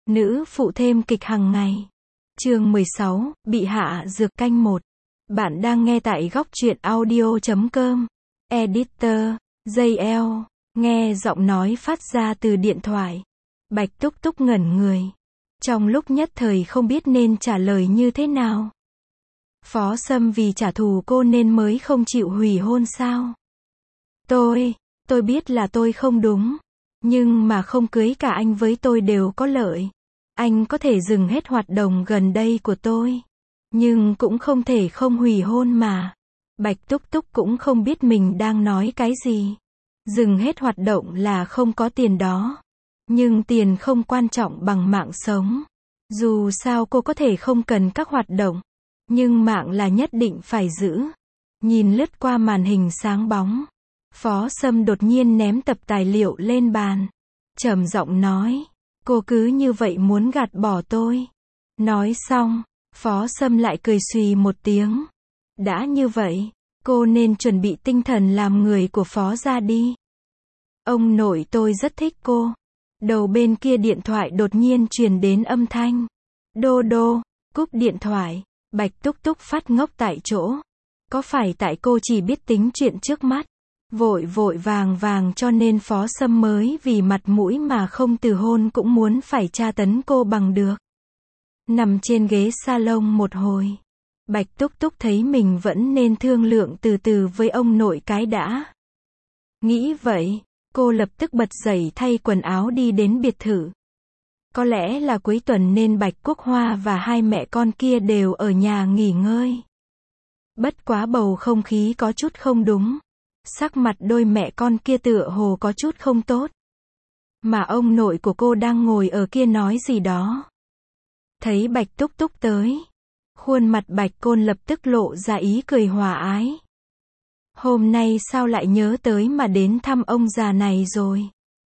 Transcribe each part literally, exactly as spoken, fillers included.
Nữ phụ thêm kịch hàng ngày. Chương mười sáu, bị hạ dược canh một. Bạn đang nghe tại góc truyện audio chấm com. Editor, gi eo, nghe giọng nói phát ra từ điện thoại. Bạch Túc Túc ngẩn người. Trong lúc nhất thời không biết nên trả lời như thế nào. Phó Sâm vì trả thù cô nên mới không chịu hủy hôn sao? Tôi, tôi biết là tôi không đúng. Nhưng mà không cưới cả anh với tôi đều có lợi. Anh có thể dừng hết hoạt động gần đây của tôi. Nhưng cũng không thể không hủy hôn mà. Bạch Túc Túc cũng không biết mình đang nói cái gì. Dừng hết hoạt động là không có tiền đó. Nhưng tiền không quan trọng bằng mạng sống. Dù sao cô có thể không cần các hoạt động. Nhưng mạng là nhất định phải giữ. Nhìn lướt qua màn hình sáng bóng. Phó Sâm đột nhiên ném tập tài liệu lên bàn. Trầm giọng nói. Cô cứ như vậy muốn gạt bỏ tôi. Nói xong, Phó Sâm lại cười xùy một tiếng. Đã như vậy, cô nên chuẩn bị tinh thần làm người của Phó gia đi. Ông nội tôi rất thích cô. Đầu bên kia điện thoại đột nhiên truyền đến âm thanh. Đô đô, cúp điện thoại. Bạch Túc Túc phát ngốc tại chỗ. Có phải tại cô chỉ biết tính chuyện trước mắt? Vội vội vàng vàng cho nên Phó Sâm mới vì mặt mũi mà không từ hôn cũng muốn phải tra tấn cô bằng được. Nằm trên ghế salon một hồi. Bạch Túc Túc thấy mình vẫn nên thương lượng từ từ với ông nội cái đã. Nghĩ vậy, cô lập tức bật dậy thay quần áo đi đến biệt thự. Có lẽ là cuối tuần nên Bạch Quốc Hoa và hai mẹ con kia đều ở nhà nghỉ ngơi. Bất quá bầu không khí có chút không đúng. Sắc mặt đôi mẹ con kia tựa hồ có chút không tốt. Mà ông nội của cô đang ngồi ở kia nói gì đó. Thấy Bạch Túc Túc tới. Khuôn mặt Bạch Côn lập tức lộ ra ý cười hòa ái. Hôm nay sao lại nhớ tới mà đến thăm ông già này rồi.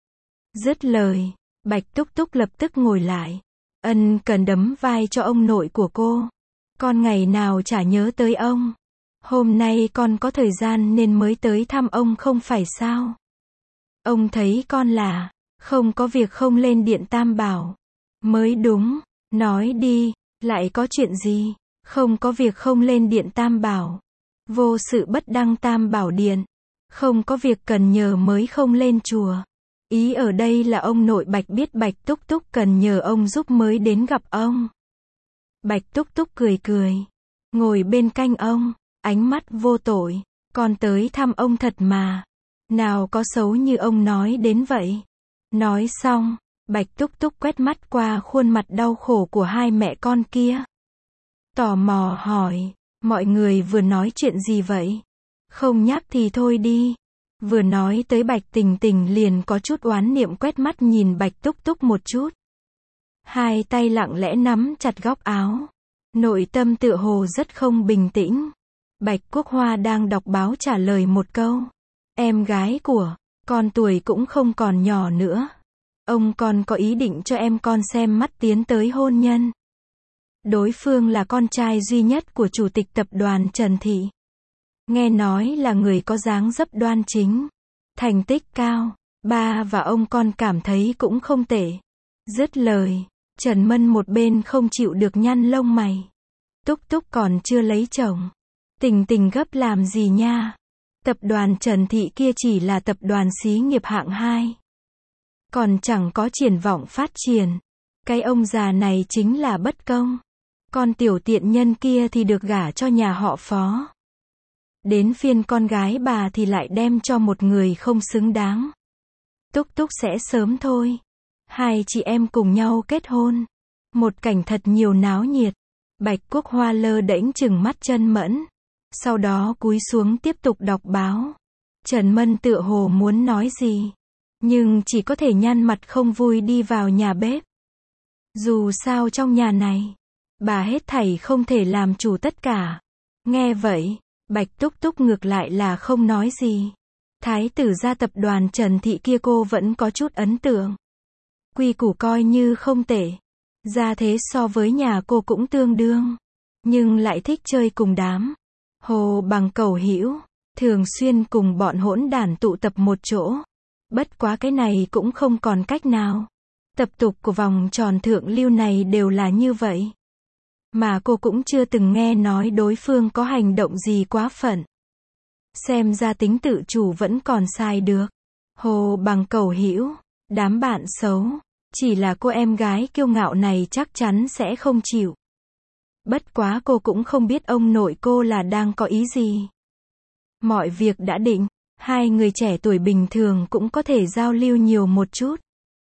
Dứt lời, Bạch Túc Túc lập tức ngồi lại. Ân cần đấm vai cho ông nội của cô. Con ngày nào chả nhớ tới ông. Hôm nay con có thời gian nên mới tới thăm ông không phải sao? Ông thấy con là, không có việc không lên điện Tam Bảo. Mới đúng, nói đi, lại có chuyện gì? Không có việc không lên điện Tam Bảo. Vô sự bất đăng Tam Bảo điện. Không có việc cần nhờ mới không lên chùa. Ý ở đây là ông nội Bạch biết Bạch Túc Túc cần nhờ ông giúp mới đến gặp ông. Bạch Túc Túc cười cười. Ngồi bên cạnh ông. Ánh mắt vô tội, con tới thăm ông thật mà. Nào có xấu như ông nói đến vậy. Nói xong, Bạch Túc Túc quét mắt qua khuôn mặt đau khổ của hai mẹ con kia. Tò mò hỏi, mọi người vừa nói chuyện gì vậy? Không nhắc thì thôi đi. Vừa nói tới Bạch Tình Tình liền có chút oán niệm quét mắt nhìn Bạch Túc Túc một chút. Hai tay lặng lẽ nắm chặt góc áo. Nội tâm tựa hồ rất không bình tĩnh. Bạch Quốc Hoa đang đọc báo trả lời một câu. Em gái của con tuổi cũng không còn nhỏ nữa. Ông còn có ý định cho em con xem mắt tiến tới hôn nhân. Đối phương là con trai duy nhất của chủ tịch tập đoàn Trần Thị. Nghe nói là người có dáng dấp đoan chính. Thành tích cao. Ba và ông con cảm thấy cũng không tệ. Dứt lời, Trần Mân một bên không chịu được nhăn lông mày. Túc Túc còn chưa lấy chồng. Tình Tình gấp làm gì nha? Tập đoàn Trần Thị kia chỉ là tập đoàn xí nghiệp hạng hai. Còn chẳng có triển vọng phát triển. Cái ông già này chính là bất công. Con tiểu tiện nhân kia thì được gả cho nhà họ Phó. Đến phiên con gái bà thì lại đem cho một người không xứng đáng. Túc Túc sẽ sớm thôi. Hai chị em cùng nhau kết hôn. Một cảnh thật nhiều náo nhiệt. Bạch Quốc Hoa lơ đễnh chừng mắt chân mẫn. Sau đó cúi xuống tiếp tục đọc báo. Trần Mân tựa hồ muốn nói gì. Nhưng chỉ có thể nhăn mặt không vui đi vào nhà bếp. Dù sao trong nhà này, bà hết thảy không thể làm chủ tất cả. Nghe vậy, Bạch Túc Túc ngược lại là không nói gì. Thái tử gia tập đoàn Trần Thị kia cô vẫn có chút ấn tượng. Quy củ coi như không tệ. Gia thế so với nhà cô cũng tương đương. Nhưng lại thích chơi cùng đám. Hồ Bằng Cầu Hữu thường xuyên cùng bọn hỗn đản tụ tập một chỗ. Bất quá cái này cũng không còn cách nào. Tập tục của vòng tròn thượng lưu này đều là như vậy. Mà cô cũng chưa từng nghe nói đối phương có hành động gì quá phận. Xem ra tính tự chủ vẫn còn sai được. Hồ Bằng cầu hữu, đám bạn xấu, chỉ là cô em gái kiêu ngạo này chắc chắn sẽ không chịu. Bất quá cô cũng không biết ông nội cô là đang có ý gì. Mọi việc đã định, hai người trẻ tuổi bình thường cũng có thể giao lưu nhiều một chút.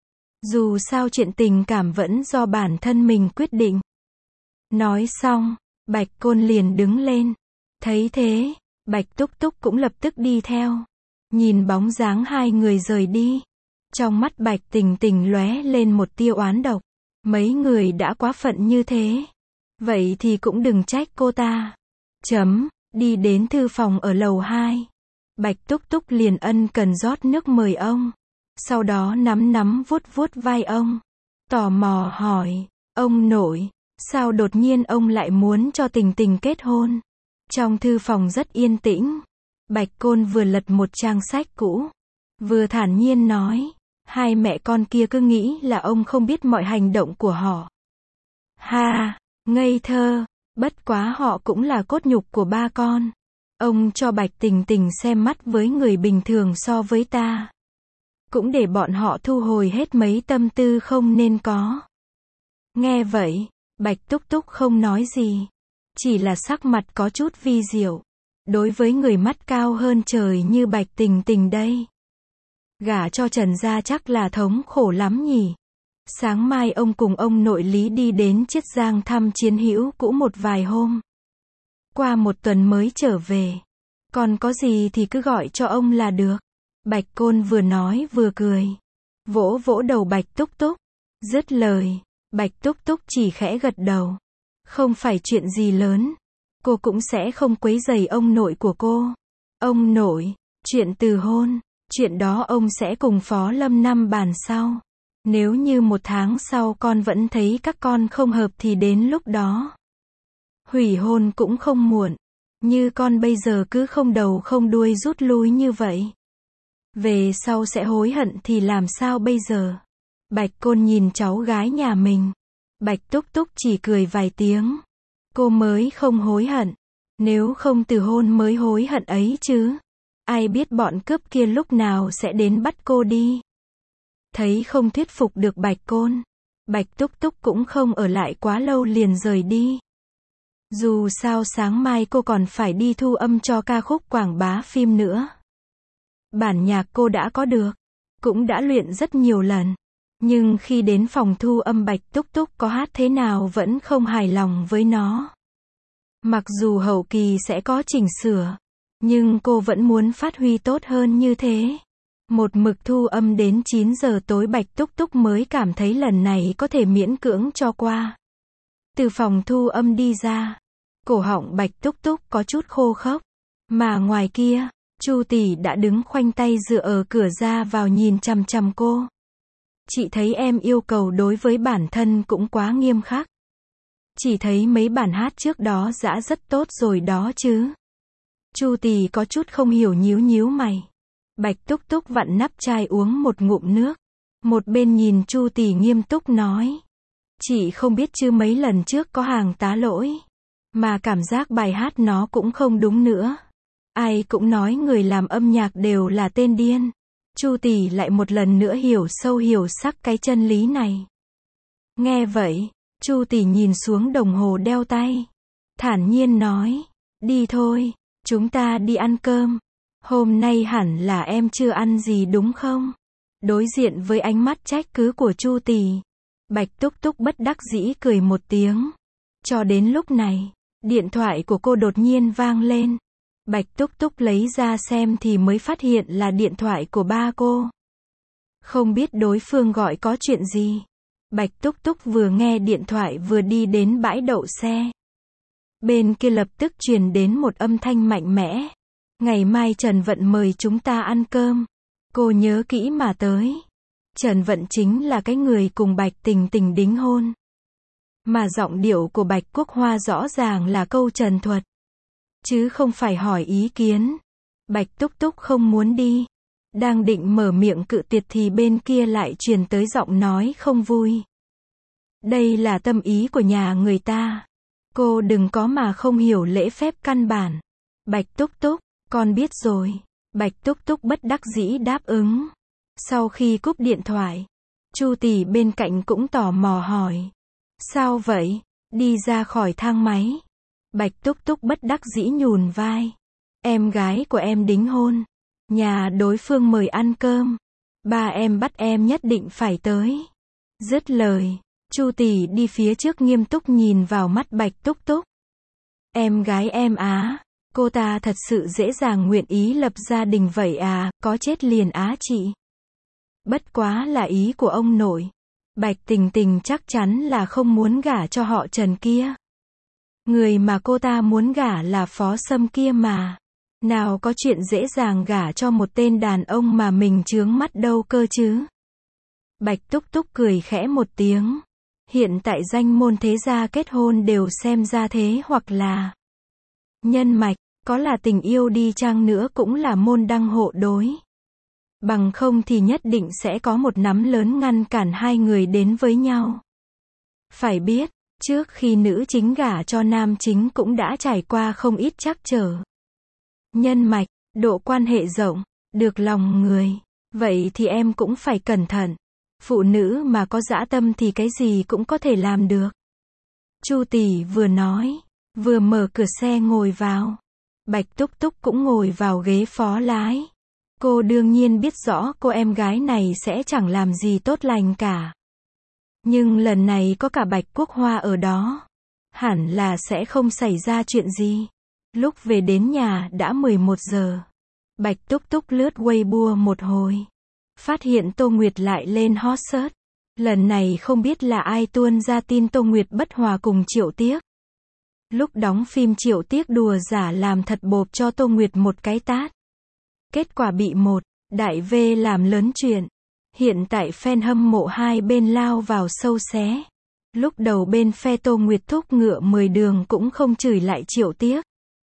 Dù sao chuyện tình cảm vẫn do bản thân mình quyết định. Nói xong, Bạch Côn liền đứng lên. Thấy thế, Bạch Túc Túc cũng lập tức đi theo. Nhìn bóng dáng hai người rời đi. Trong mắt Bạch Tình Tình lóe lên một tia oán độc. Mấy người đã quá phận như thế. Vậy thì cũng đừng trách cô ta. Chấm, đi đến thư phòng ở lầu hai. Bạch Túc Túc liền ân cần rót nước mời ông. Sau đó nắm nắm vuốt vuốt vai ông. Tò mò hỏi, ông nội, sao đột nhiên ông lại muốn cho Tình Tình kết hôn? Trong thư phòng rất yên tĩnh. Bạch Côn vừa lật một trang sách cũ. Vừa thản nhiên nói, hai mẹ con kia cứ nghĩ là ông không biết mọi hành động của họ. Ha, ngây thơ, bất quá họ cũng là cốt nhục của ba con. Ông cho Bạch Tình Tình xem mắt với người bình thường so với ta. Cũng để bọn họ thu hồi hết mấy tâm tư không nên có. Nghe vậy, Bạch Túc Túc không nói gì. Chỉ là sắc mặt có chút vi diệu. Đối với người mắt cao hơn trời như Bạch Tình Tình đây. Gả cho Trần gia chắc là thống khổ lắm nhỉ. Sáng mai ông cùng ông nội Lý đi đến Chiết Giang thăm chiến hữu cũ một vài hôm. Qua một tuần mới trở về. Còn có gì thì cứ gọi cho ông là được. Bạch Côn vừa nói vừa cười. Vỗ vỗ đầu Bạch Túc Túc. Dứt lời, Bạch Túc Túc chỉ khẽ gật đầu. Không phải chuyện gì lớn. Cô cũng sẽ không quấy rầy ông nội của cô. Ông nội, chuyện từ hôn, chuyện đó ông sẽ cùng Phó Lâm Năm bàn sau. Nếu như một tháng sau con vẫn thấy các con không hợp thì đến lúc đó hủy hôn cũng không muộn. Như con bây giờ cứ không đầu không đuôi rút lui như vậy. Về sau sẽ hối hận thì làm sao bây giờ? Bạch Côn nhìn cháu gái nhà mình. Bạch Túc Túc chỉ cười vài tiếng. Cô mới không hối hận. Nếu không từ hôn mới hối hận ấy chứ. Ai biết bọn cướp kia lúc nào sẽ đến bắt cô đi. Thấy không thuyết phục được Bạch Côn. Bạch Túc Túc cũng không ở lại quá lâu liền rời đi. Dù sao sáng mai cô còn phải đi thu âm cho ca khúc quảng bá phim nữa. Bản nhạc cô đã có được. Cũng đã luyện rất nhiều lần. Nhưng khi đến phòng thu âm Bạch Túc Túc có hát thế nào vẫn không hài lòng với nó. Mặc dù hậu kỳ sẽ có chỉnh sửa. Nhưng cô vẫn muốn phát huy tốt hơn như thế. Một mực thu âm đến chín giờ tối Bạch Túc Túc mới cảm thấy lần này có thể miễn cưỡng cho qua. Từ phòng thu âm đi ra. Cổ họng Bạch Túc Túc có chút khô khốc. Mà ngoài kia, Chu tỷ đã đứng khoanh tay dựa ở cửa ra vào nhìn chằm chằm cô. Chị thấy em yêu cầu đối với bản thân cũng quá nghiêm khắc. Chỉ thấy mấy bản hát trước đó đã rất tốt rồi đó chứ. Chu tỷ có chút không hiểu nhíu nhíu mày. Bạch Túc Túc vặn nắp chai uống một ngụm nước. Một bên nhìn Chu tỷ nghiêm túc nói. Chị không biết chứ mấy lần trước có hàng tá lỗi. Mà cảm giác bài hát nó cũng không đúng nữa. Ai cũng nói người làm âm nhạc đều là tên điên. Chu tỷ lại một lần nữa hiểu sâu hiểu sắc cái chân lý này. Nghe vậy, Chu tỷ nhìn xuống đồng hồ đeo tay. Thản nhiên nói. Đi thôi, chúng ta đi ăn cơm. Hôm nay hẳn là em chưa ăn gì đúng không? Đối diện với ánh mắt trách cứ của Chu tỷ. Bạch Túc Túc bất đắc dĩ cười một tiếng. Cho đến lúc này, điện thoại của cô đột nhiên vang lên. Bạch Túc Túc lấy ra xem thì mới phát hiện là điện thoại của ba cô. Không biết đối phương gọi có chuyện gì. Bạch Túc Túc vừa nghe điện thoại vừa đi đến bãi đậu xe. Bên kia lập tức truyền đến một âm thanh mạnh mẽ. Ngày mai Trần Vận mời chúng ta ăn cơm. Cô nhớ kỹ mà tới. Trần Vận chính là cái người cùng Bạch Tình Tình đính hôn. Mà giọng điệu của Bạch Quốc Hoa rõ ràng là câu trần thuật. Chứ không phải hỏi ý kiến. Bạch Túc Túc không muốn đi. Đang định mở miệng cự tuyệt thì bên kia lại truyền tới giọng nói không vui. Đây là tâm ý của nhà người ta. Cô đừng có mà không hiểu lễ phép căn bản. Bạch Túc Túc, con biết rồi. Bạch Túc Túc bất đắc dĩ đáp ứng. Sau khi cúp điện thoại, Chu tỷ bên cạnh cũng tò mò hỏi. Sao vậy? Đi ra khỏi thang máy. Bạch Túc Túc bất đắc dĩ nhún vai. Em gái của em đính hôn. Nhà đối phương mời ăn cơm. Ba em bắt em nhất định phải tới. Dứt lời, Chu tỷ đi phía trước nghiêm túc nhìn vào mắt Bạch Túc Túc. Em gái em á, cô ta thật sự dễ dàng nguyện ý lập gia đình vậy à, có chết liền á chị. Bất quá là ý của ông nội. Bạch Tình Tình chắc chắn là không muốn gả cho họ Trần kia. Người mà cô ta muốn gả là Phó Sâm kia mà. Nào có chuyện dễ dàng gả cho một tên đàn ông mà mình chướng mắt đâu cơ chứ. Bạch Túc Túc cười khẽ một tiếng. Hiện tại danh môn thế gia kết hôn đều xem ra thế hoặc là nhân mạch, có là tình yêu đi chăng nữa cũng là môn đăng hộ đối. Bằng không thì nhất định sẽ có một nắm lớn ngăn cản hai người đến với nhau. Phải biết, trước khi nữ chính gả cho nam chính cũng đã trải qua không ít trắc trở. Nhân mạch, độ quan hệ rộng, được lòng người. Vậy thì em cũng phải cẩn thận. Phụ nữ mà có dã tâm thì cái gì cũng có thể làm được. Chu tỷ vừa nói, vừa mở cửa xe ngồi vào. Bạch Túc Túc cũng ngồi vào ghế phó lái. Cô đương nhiên biết rõ cô em gái này sẽ chẳng làm gì tốt lành cả. Nhưng lần này có cả Bạch Quốc Hoa ở đó. Hẳn là sẽ không xảy ra chuyện gì. Lúc về đến nhà đã mười một giờ. Bạch Túc Túc lướt Weibo một hồi. Phát hiện Tô Nguyệt lại lên hot search. Lần này không biết là ai tuôn ra tin Tô Nguyệt bất hòa cùng Triệu Tiếc. Lúc đóng phim Triệu Tiếc đùa giả làm thật bộp cho Tô Nguyệt một cái tát. Kết quả bị một đại V làm lớn chuyện. Hiện tại fan hâm mộ hai bên lao vào sâu xé. Lúc đầu bên phe Tô Nguyệt thúc ngựa mười đường cũng không chửi lại Triệu Tiếc.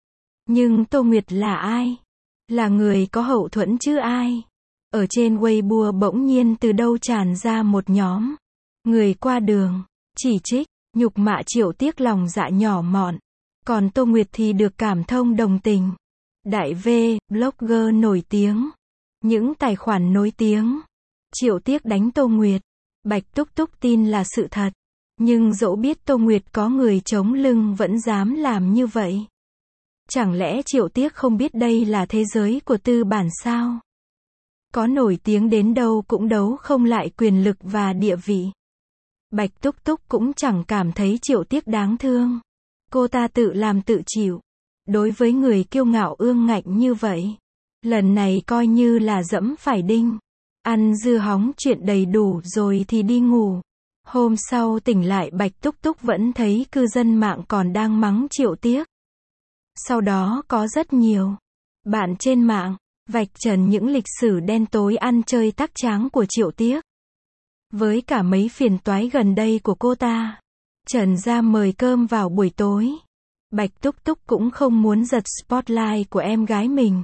Nhưng Tô Nguyệt là ai? Là người có hậu thuẫn chứ ai? Ở trên Weibo bỗng nhiên từ đâu tràn ra một nhóm người qua đường, chỉ trích, nhục mạ Triệu Tiếc lòng dạ nhỏ mọn. Còn Tô Nguyệt thì được cảm thông đồng tình. Đại V, blogger nổi tiếng. Những tài khoản nổi tiếng. Triệu Tiếc đánh Tô Nguyệt. Bạch Túc Túc tin là sự thật. Nhưng dẫu biết Tô Nguyệt có người chống lưng vẫn dám làm như vậy. Chẳng lẽ Triệu Tiếc không biết đây là thế giới của tư bản sao? Có nổi tiếng đến đâu cũng đấu không lại quyền lực và địa vị. Bạch Túc Túc cũng chẳng cảm thấy Triệu Tiếc đáng thương. Cô ta tự làm tự chịu. Đối với người kiêu ngạo ương ngạnh như vậy, lần này coi như là dẫm phải đinh. Ăn dưa hóng chuyện đầy đủ rồi thì đi ngủ. Hôm sau tỉnh lại Bạch Túc Túc vẫn thấy cư dân mạng còn đang mắng Triệu Tiếc. Sau đó có rất nhiều bạn trên mạng vạch trần những lịch sử đen tối ăn chơi tác tráng của Triệu Tiếc. Với cả mấy phiền toái gần đây của cô ta. Trần ra mời cơm vào buổi tối. Bạch Túc Túc cũng không muốn giật spotlight của em gái mình.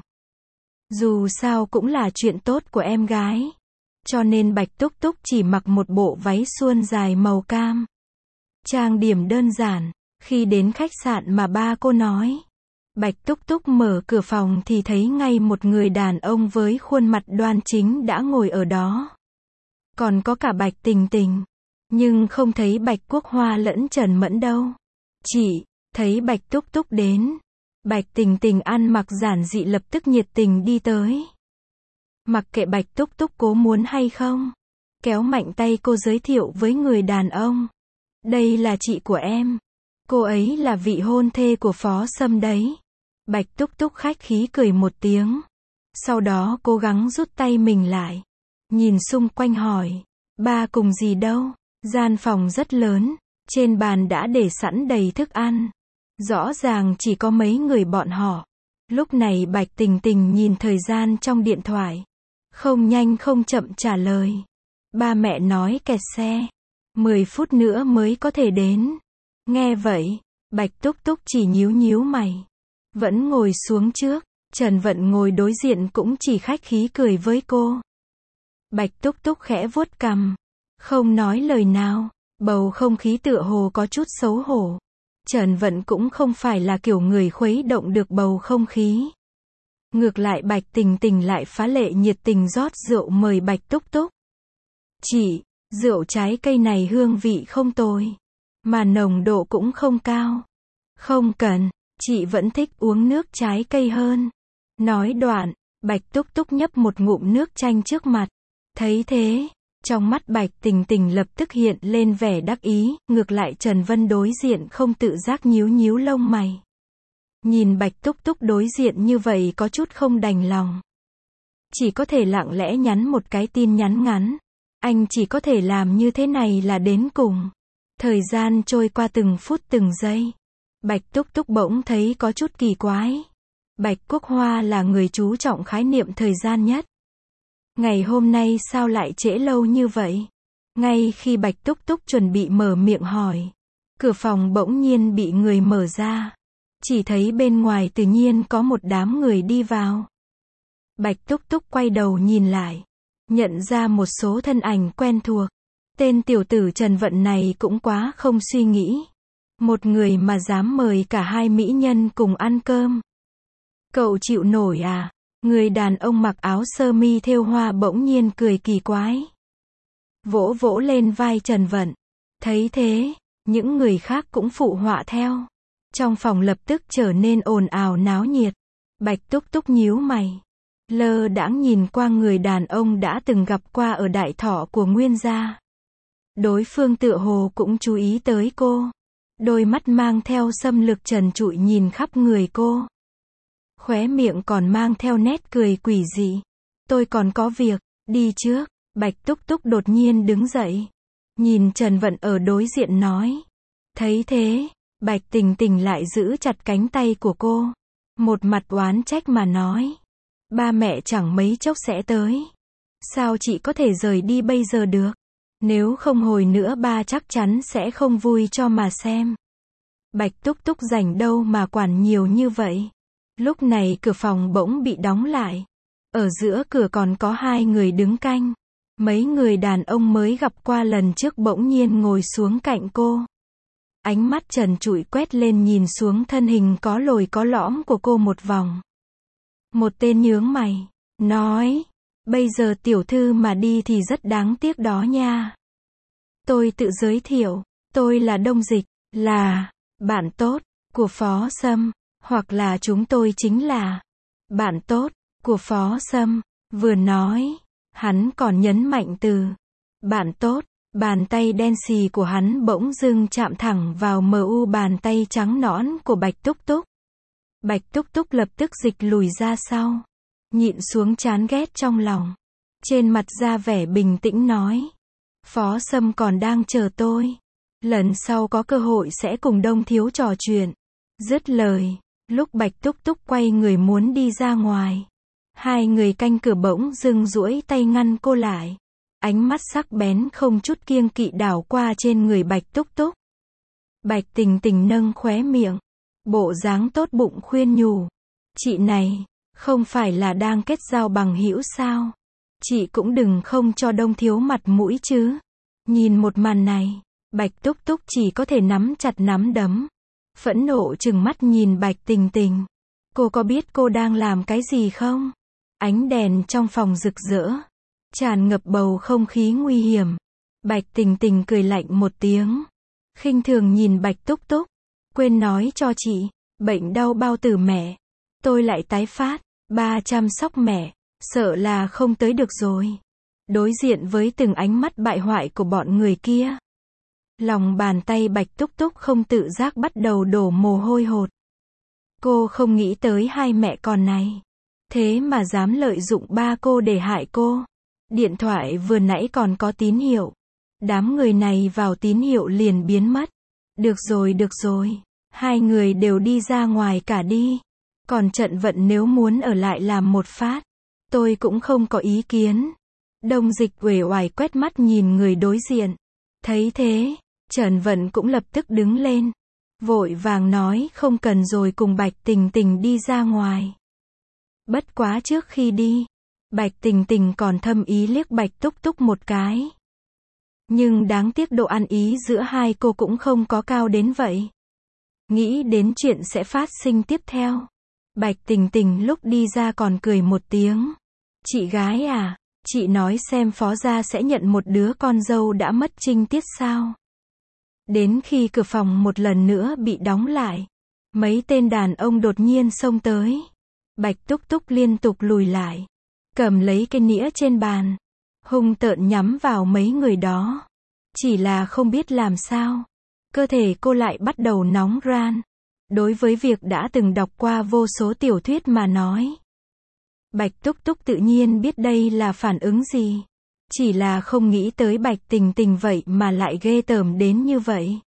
Dù sao cũng là chuyện tốt của em gái. Cho nên Bạch Túc Túc chỉ mặc một bộ váy suôn dài màu cam. Trang điểm đơn giản. Khi đến khách sạn mà ba cô nói. Bạch Túc Túc mở cửa phòng thì thấy ngay một người đàn ông với khuôn mặt đoan chính đã ngồi ở đó. Còn có cả Bạch Tình Tình. Nhưng không thấy Bạch Quốc Hoa lẫn Trần Mẫn đâu. Chỉ thấy Bạch Túc Túc đến. Bạch Tình Tình ăn mặc giản dị lập tức nhiệt tình đi tới. Mặc kệ Bạch Túc Túc cố muốn hay không. Kéo mạnh tay cô giới thiệu với người đàn ông. Đây là chị của em. Cô ấy là vị hôn thê của Phó Sâm đấy. Bạch Túc Túc khách khí cười một tiếng. Sau đó cố gắng rút tay mình lại. Nhìn xung quanh hỏi. Ba cùng gì đâu. Gian phòng rất lớn. Trên bàn đã để sẵn đầy thức ăn. Rõ ràng chỉ có mấy người bọn họ. Lúc này Bạch Tình Tình nhìn thời gian trong điện thoại. Không nhanh không chậm trả lời. Ba mẹ nói kẹt xe. mười phút nữa mới có thể đến. Nghe vậy, Bạch Túc Túc chỉ nhíu nhíu mày. Vẫn ngồi xuống trước. Trần Vận ngồi đối diện cũng chỉ khách khí cười với cô. Bạch Túc Túc khẽ vuốt cằm, không nói lời nào, bầu không khí tựa hồ có chút xấu hổ. Trần Vận cũng không phải là kiểu người khuấy động được bầu không khí. Ngược lại Bạch Tình Tình lại phá lệ nhiệt tình rót rượu mời Bạch Túc Túc. Chị, rượu trái cây này hương vị không tồi, mà nồng độ cũng không cao. Không cần, chị vẫn thích uống nước trái cây hơn. Nói đoạn, Bạch Túc Túc nhấp một ngụm nước chanh trước mặt. Thấy thế, trong mắt Bạch Tình Tình lập tức hiện lên vẻ đắc ý, ngược lại Trần Vân đối diện không tự giác nhíu nhíu lông mày. Nhìn Bạch Túc Túc đối diện như vậy có chút không đành lòng. Chỉ có thể lặng lẽ nhắn một cái tin nhắn ngắn. Anh chỉ có thể làm như thế này là đến cùng. Thời gian trôi qua từng phút từng giây. Bạch Túc Túc bỗng thấy có chút kỳ quái. Bạch Quốc Hoa là người chú trọng khái niệm thời gian nhất. Ngày hôm nay sao lại trễ lâu như vậy? Ngay khi Bạch Túc Túc chuẩn bị mở miệng hỏi, cửa phòng bỗng nhiên bị người mở ra. Chỉ thấy bên ngoài tự nhiên có một đám người đi vào. Bạch Túc Túc quay đầu nhìn lại, nhận ra một số thân ảnh quen thuộc. Tên tiểu tử Trần Vận này cũng quá không suy nghĩ. Một người mà dám mời cả hai mỹ nhân cùng ăn cơm. Cậu chịu nổi à? Người đàn ông mặc áo sơ mi thêu hoa bỗng nhiên cười kỳ quái. Vỗ vỗ lên vai Trần Vận. Thấy thế, những người khác cũng phụ họa theo. Trong phòng lập tức trở nên ồn ào náo nhiệt. Bạch Túc Túc nhíu mày. Lơ đãng nhìn qua người đàn ông đã từng gặp qua ở đại thọ của Nguyên gia. Đối phương tựa hồ cũng chú ý tới cô. Đôi mắt mang theo xâm lược trần trụi nhìn khắp người cô. Khóe miệng còn mang theo nét cười quỷ dị. Tôi còn có việc, đi trước. Bạch Túc Túc đột nhiên đứng dậy. Nhìn Trần Vận ở đối diện nói. Thấy thế, Bạch Tình Tình lại giữ chặt cánh tay của cô. Một mặt oán trách mà nói. Ba mẹ chẳng mấy chốc sẽ tới. Sao chị có thể rời đi bây giờ được? Nếu không hồi nữa ba chắc chắn sẽ không vui cho mà xem. Bạch Túc Túc rảnh đâu mà quản nhiều như vậy. Lúc này cửa phòng bỗng bị đóng lại. Ở giữa cửa còn có hai người đứng canh. Mấy người đàn ông mới gặp qua lần trước bỗng nhiên ngồi xuống cạnh cô. Ánh mắt trần trụi quét lên nhìn xuống thân hình có lồi có lõm của cô một vòng. Một tên nhướng mày, nói, bây giờ tiểu thư mà đi thì rất đáng tiếc đó nha. Tôi tự giới thiệu, tôi là Đông Dịch, là bạn tốt của Phó Sâm, hoặc là chúng tôi chính là bạn tốt của Phó Sâm. Vừa nói, hắn còn nhấn mạnh từ bạn tốt. Bàn tay đen xì của hắn bỗng dưng chạm thẳng vào mờ u bàn tay trắng nõn của Bạch Túc Túc. Bạch Túc Túc lập tức dịch lùi ra sau. Nhịn xuống chán ghét trong lòng. Trên mặt ra vẻ bình tĩnh nói. Phó Sâm còn đang chờ tôi. Lần sau có cơ hội sẽ cùng Đông thiếu trò chuyện. Dứt lời, lúc Bạch Túc Túc quay người muốn đi ra ngoài. Hai người canh cửa bỗng dưng duỗi tay ngăn cô lại. Ánh mắt sắc bén không chút kiêng kỵ đảo qua trên người Bạch Túc Túc. Bạch Tình Tình nâng khóe miệng. Bộ dáng tốt bụng khuyên nhủ. Chị này, không phải là đang kết giao bằng hữu sao? Chị cũng đừng không cho Đông thiếu mặt mũi chứ. Nhìn một màn này, Bạch Túc Túc chỉ có thể nắm chặt nắm đấm. Phẫn nộ trừng mắt nhìn Bạch Tình Tình. Cô có biết cô đang làm cái gì không? Ánh đèn trong phòng rực rỡ. Tràn ngập bầu không khí nguy hiểm. Bạch Tình Tình cười lạnh một tiếng. Khinh thường nhìn Bạch Túc Túc. Quên nói cho chị, bệnh đau bao tử mẹ. Tôi lại tái phát, ba chăm sóc mẹ, sợ là không tới được rồi. Đối diện với từng ánh mắt bại hoại của bọn người kia. Lòng bàn tay Bạch Túc Túc không tự giác bắt đầu đổ mồ hôi hột. Cô không nghĩ tới hai mẹ con này. Thế mà dám lợi dụng ba cô để hại cô. Điện thoại vừa nãy còn có tín hiệu. Đám người này vào tín hiệu liền biến mất. Được rồi được rồi. Hai người đều đi ra ngoài cả đi. Còn Trần Vận nếu muốn ở lại làm một phát. Tôi cũng không có ý kiến. Đông Dịch uể oải quét mắt nhìn người đối diện. Thấy thế, Trần Vận cũng lập tức đứng lên. Vội vàng nói không cần rồi cùng Bạch Tình Tình đi ra ngoài. Bất quá trước khi đi, Bạch Tình Tình còn thâm ý liếc Bạch Túc Túc một cái. Nhưng đáng tiếc độ ăn ý giữa hai cô cũng không có cao đến vậy. Nghĩ đến chuyện sẽ phát sinh tiếp theo, Bạch Tình Tình lúc đi ra còn cười một tiếng. Chị gái à, chị nói xem phó gia sẽ nhận một đứa con dâu đã mất trinh tiết sao? Đến khi cửa phòng một lần nữa bị đóng lại, mấy tên đàn ông đột nhiên xông tới. Bạch Túc Túc liên tục lùi lại, cầm lấy cái nĩa trên bàn, hung tợn nhắm vào mấy người đó. Chỉ là không biết làm sao, cơ thể cô lại bắt đầu nóng ran. Đối với việc đã từng đọc qua vô số tiểu thuyết mà nói, Bạch Túc Túc tự nhiên biết đây là phản ứng gì. Chỉ là không nghĩ tới Bạch Tình Tình vậy mà lại ghê tởm đến như vậy.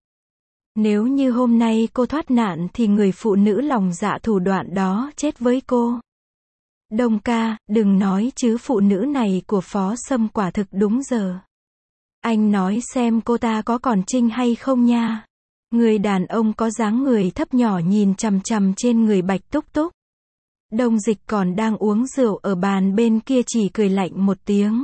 Nếu như hôm nay cô thoát nạn thì người phụ nữ lòng dạ thủ đoạn đó chết với cô. Đông ca, đừng nói chứ phụ nữ này của Phó Sâm quả thực đúng giờ. Anh nói xem cô ta có còn trinh hay không nha. Người đàn ông có dáng người thấp nhỏ nhìn chằm chằm trên người Bạch Túc Túc. Đông Dịch còn đang uống rượu ở bàn bên kia chỉ cười lạnh một tiếng.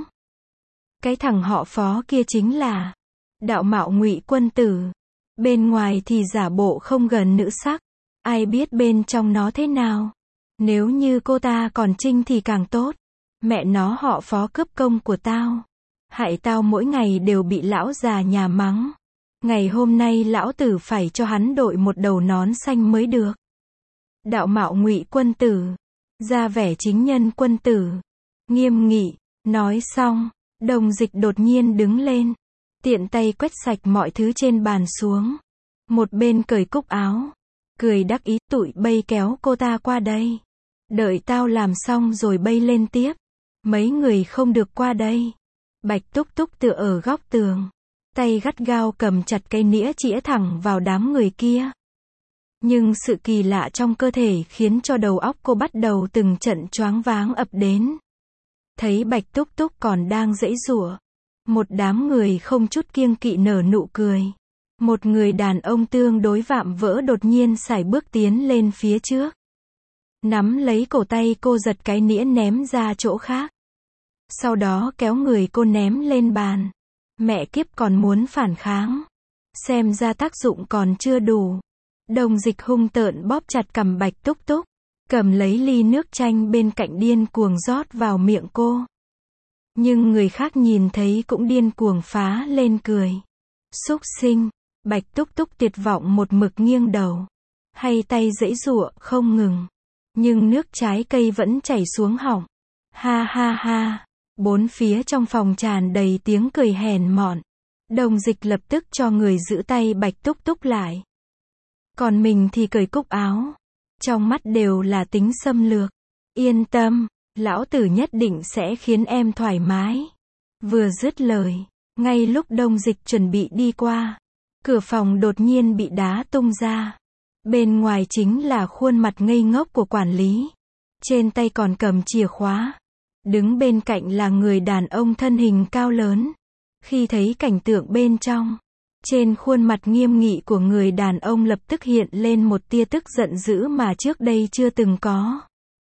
Cái thằng họ Phó kia chính là đạo mạo Ngụy Quân Tử. Bên ngoài thì giả bộ không gần nữ sắc. Ai biết bên trong nó thế nào. Nếu như cô ta còn trinh thì càng tốt. Mẹ nó họ Phó cướp công của tao. Hại tao mỗi ngày đều bị lão già nhà mắng. Ngày hôm nay lão tử phải cho hắn đội một đầu nón xanh mới được. Đạo mạo Ngụy Quân Tử. Ra vẻ chính nhân quân tử. Nghiêm nghị. Nói xong, Đông Dịch đột nhiên đứng lên. Tiện tay quét sạch mọi thứ trên bàn xuống. Một bên cởi cúc áo. Cười đắc ý, tụi bay kéo cô ta qua đây. Đợi tao làm xong rồi bay lên tiếp. Mấy người không được qua đây. Bạch Túc Túc tựa ở góc tường. Tay gắt gao cầm chặt cây nĩa chĩa thẳng vào đám người kia. Nhưng sự kỳ lạ trong cơ thể khiến cho đầu óc cô bắt đầu từng trận choáng váng ập đến. Thấy Bạch Túc Túc còn đang giãy giụa. Một đám người không chút kiêng kỵ nở nụ cười. Một người đàn ông tương đối vạm vỡ đột nhiên sải bước tiến lên phía trước. Nắm lấy cổ tay cô giật cái nĩa ném ra chỗ khác. Sau đó kéo người cô ném lên bàn. Mẹ kiếp còn muốn phản kháng. Xem ra tác dụng còn chưa đủ. Đông Dịch hung tợn bóp chặt cằm Bạch Túc Túc. Cầm lấy ly nước chanh bên cạnh điên cuồng rót vào miệng cô. Nhưng người khác nhìn thấy cũng điên cuồng phá lên cười. Súc sinh. Bạch Túc Túc tuyệt vọng một mực nghiêng đầu. Hay tay giãy giụa không ngừng. Nhưng nước trái cây vẫn chảy xuống họng. Ha ha ha. Bốn phía trong phòng tràn đầy tiếng cười hèn mọn. Đông Dịch lập tức cho người giữ tay Bạch Túc Túc lại. Còn mình thì cởi cúc áo. Trong mắt đều là tính xâm lược. Yên tâm, lão tử nhất định sẽ khiến em thoải mái. Vừa dứt lời, ngay lúc Đông Dịch chuẩn bị đi qua, cửa phòng đột nhiên bị đá tung ra. Bên ngoài chính là khuôn mặt ngây ngốc của quản lý. Trên tay còn cầm chìa khóa. Đứng bên cạnh là người đàn ông thân hình cao lớn. Khi thấy cảnh tượng bên trong, trên khuôn mặt nghiêm nghị của người đàn ông lập tức hiện lên một tia tức giận dữ mà trước đây chưa từng có.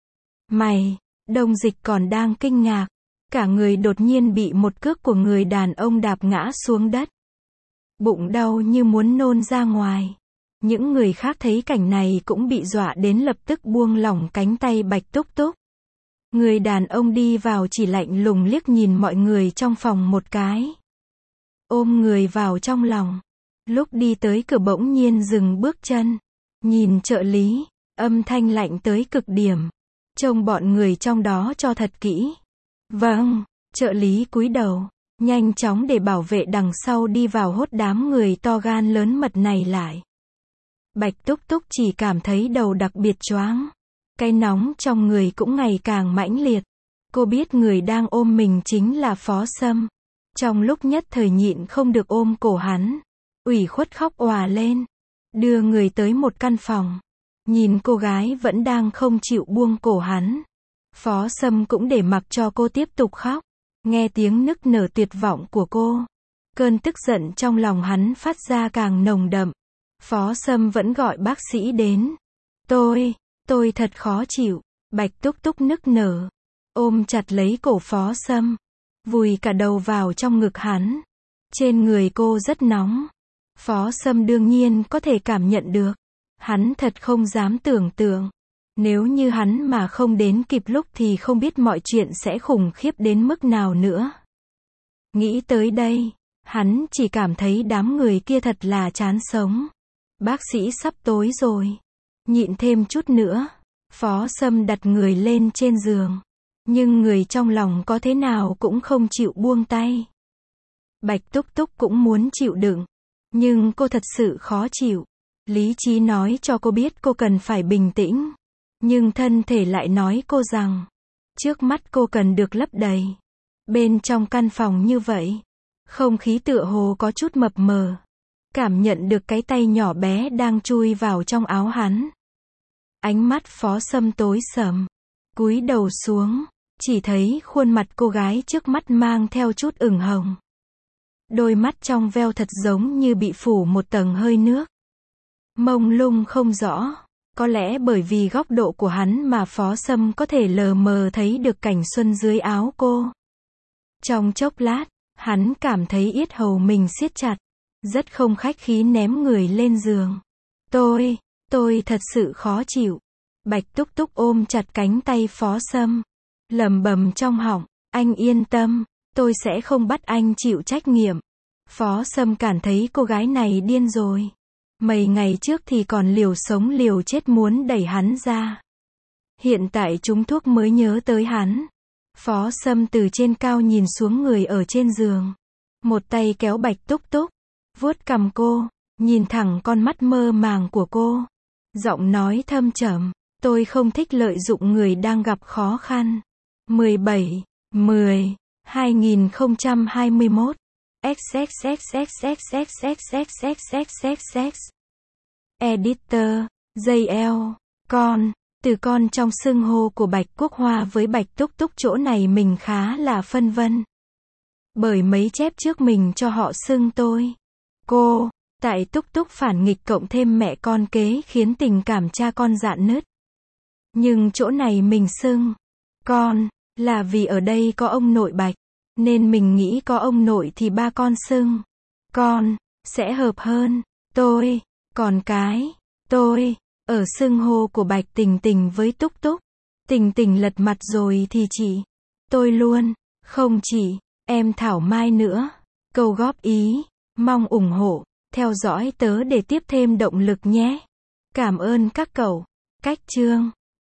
Mày, Đông Dịch còn đang kinh ngạc. Cả người đột nhiên bị một cước của người đàn ông đạp ngã xuống đất. Bụng đau như muốn nôn ra ngoài. Những người khác thấy cảnh này cũng bị dọa đến lập tức buông lỏng cánh tay Bạch Túc Túc. Người đàn ông đi vào chỉ lạnh lùng liếc nhìn mọi người trong phòng một cái. Ôm người vào trong lòng. Lúc đi tới cửa bỗng nhiên dừng bước chân. Nhìn trợ lý, âm thanh lạnh tới cực điểm. Trông bọn người trong đó cho thật kỹ. Vâng, trợ lý cúi đầu. Nhanh chóng để bảo vệ đằng sau đi vào hốt đám người to gan lớn mật này lại. Bạch Túc Túc chỉ cảm thấy đầu đặc biệt choáng. Cái nóng trong người cũng ngày càng mãnh liệt. Cô biết người đang ôm mình chính là Phó Sâm. Trong lúc nhất thời nhịn không được ôm cổ hắn. Ủy khuất khóc òa lên. Đưa người tới một căn phòng. Nhìn cô gái vẫn đang không chịu buông cổ hắn. Phó Sâm cũng để mặc cho cô tiếp tục khóc. Nghe tiếng nức nở tuyệt vọng của cô. Cơn tức giận trong lòng hắn phát ra càng nồng đậm. Phó Sâm vẫn gọi bác sĩ đến. Tôi, tôi thật khó chịu. Bạch Túc Túc nức nở, ôm chặt lấy cổ Phó Sâm, vùi cả đầu vào trong ngực hắn. Trên người cô rất nóng. Phó Sâm đương nhiên có thể cảm nhận được. Hắn thật không dám tưởng tượng. Nếu như hắn mà không đến kịp lúc thì không biết mọi chuyện sẽ khủng khiếp đến mức nào nữa. Nghĩ tới đây, hắn chỉ cảm thấy đám người kia thật là chán sống. Bác sĩ sắp tối rồi. Nhịn thêm chút nữa. Phó Sâm đặt người lên trên giường. Nhưng người trong lòng có thế nào cũng không chịu buông tay. Bạch Túc Túc cũng muốn chịu đựng. Nhưng cô thật sự khó chịu. Lý trí nói cho cô biết cô cần phải bình tĩnh. Nhưng thân thể lại nói cô rằng, trước mắt cô cần được lấp đầy. Bên trong căn phòng như vậy, không khí tựa hồ có chút mập mờ. Cảm nhận được cái tay nhỏ bé đang chui vào trong áo hắn. Ánh mắt Phó Sâm tối sầm. Cúi đầu xuống, chỉ thấy khuôn mặt cô gái trước mắt mang theo chút ửng hồng. Đôi mắt trong veo thật giống như bị phủ một tầng hơi nước. Mông lung không rõ. Có lẽ bởi vì góc độ của hắn mà Phó Sâm có thể lờ mờ thấy được cảnh xuân dưới áo cô. Trong chốc lát, hắn cảm thấy yết hầu mình siết chặt. Rất không khách khí ném người lên giường. Tôi, tôi thật sự khó chịu. Bạch Túc Túc ôm chặt cánh tay Phó Sâm. Lẩm bẩm trong họng, anh yên tâm, tôi sẽ không bắt anh chịu trách nhiệm. Phó Sâm cảm thấy cô gái này điên rồi. Mấy ngày trước thì còn liều sống liều chết muốn đẩy hắn ra. Hiện tại trúng thuốc mới nhớ tới hắn. Phó Sâm từ trên cao nhìn xuống người ở trên giường. Một tay kéo Bạch Túc Túc, vuốt cằm cô, nhìn thẳng con mắt mơ màng của cô. Giọng nói thâm trầm, tôi không thích lợi dụng người đang gặp khó khăn. mười bảy, mười, hai nghìn không trăm hai mươi mốt. xxxxxxxxxxxxxxx. Editor, gi eo, con, từ con trong xưng hô của Bạch Quốc Hoa với Bạch Túc Túc chỗ này mình khá là phân vân. Bởi mấy chép trước mình cho họ xưng tôi, cô, tại Túc Túc phản nghịch cộng thêm mẹ con kế khiến tình cảm cha con rạn nứt. Nhưng chỗ này mình xưng, con, là vì ở đây có ông nội Bạch, nên mình nghĩ có ông nội thì ba con xưng, con, sẽ hợp hơn, tôi. Còn cái, tôi, ở xưng hô của Bạch Tình Tình với Túc Túc. Tình Tình lật mặt rồi thì chị, tôi luôn, không chỉ, em Thảo Mai nữa. Câu góp ý, mong ủng hộ, theo dõi tớ để tiếp thêm động lực nhé. Cảm ơn các cậu. Cách chương